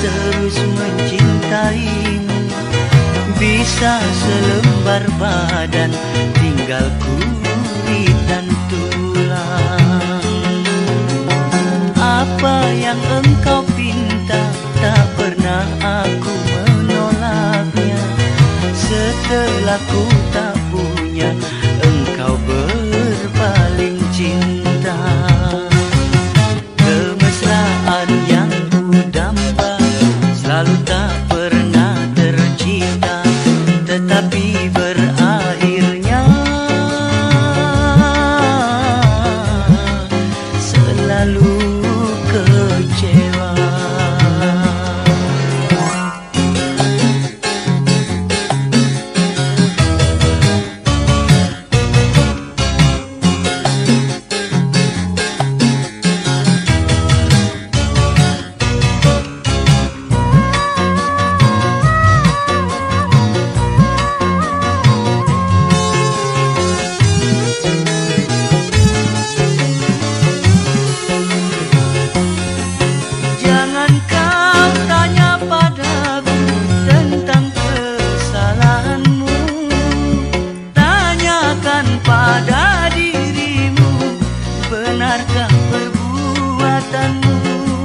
terus mencintaimu. Bisa selembar badan, tinggal kulit dan tulang. Apa yang engkau pinta, tak pernah aku menolaknya. Setelah ku tak punya, engkau berpaling cinta. Kemesraan yang ku damba selalu tak pernah tercipta, tetapi berakhirnya selalu kecewa. Pada dirimu, benarkah perbuatanmu?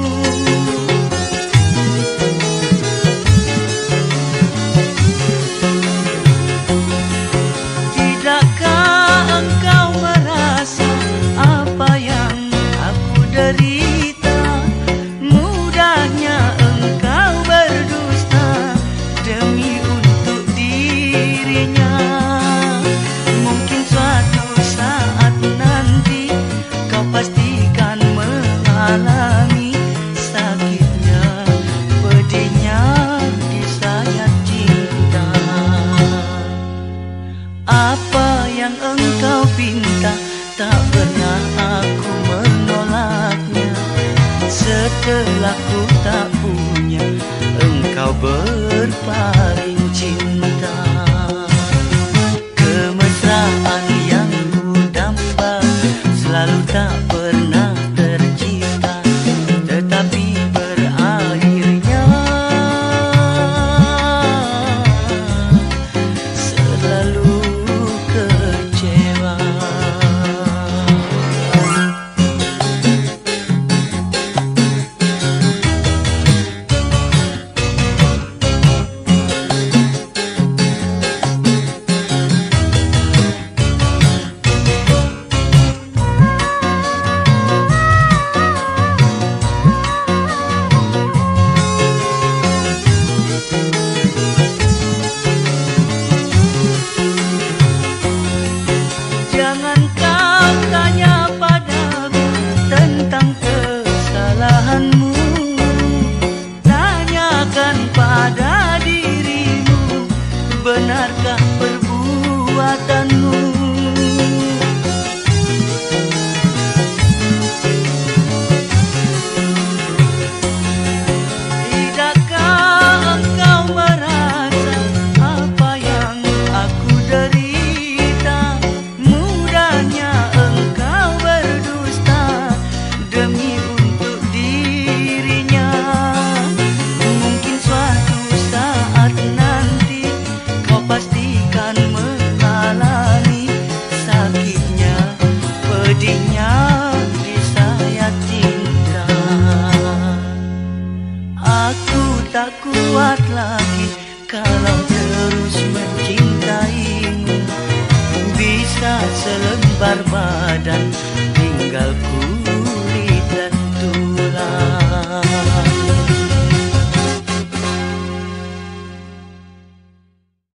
Tidakkah engkau merasa apa yang aku derita? Mudahnya engkau berdusta demi untuk dirinya. Pastikan mengalami sakitnya, pedihnya disayat cinta. Apa yang engkau pinta, tak pernah aku menolaknya. Setelah ku tak punya, engkau berpaling cinta. Kemesraan yang ku damba selalu tak pernah tercipta, tetapi berakhirnya selalu kecewa. Jangan kau tanya padaku tentang kesalahanmu. Tanyakan pada dirimu, benarkah perbuatanmu? Tidakkah engkau merasa apa yang aku derita? Engkau berdusta demi untuk dirinya. Mungkin suatu saat nanti kau pastikan mengalami sakitnya, pedihnya disayat cinta. Aku tak kuat lagi kalau terus mencintaimu. Bisa selembar badan,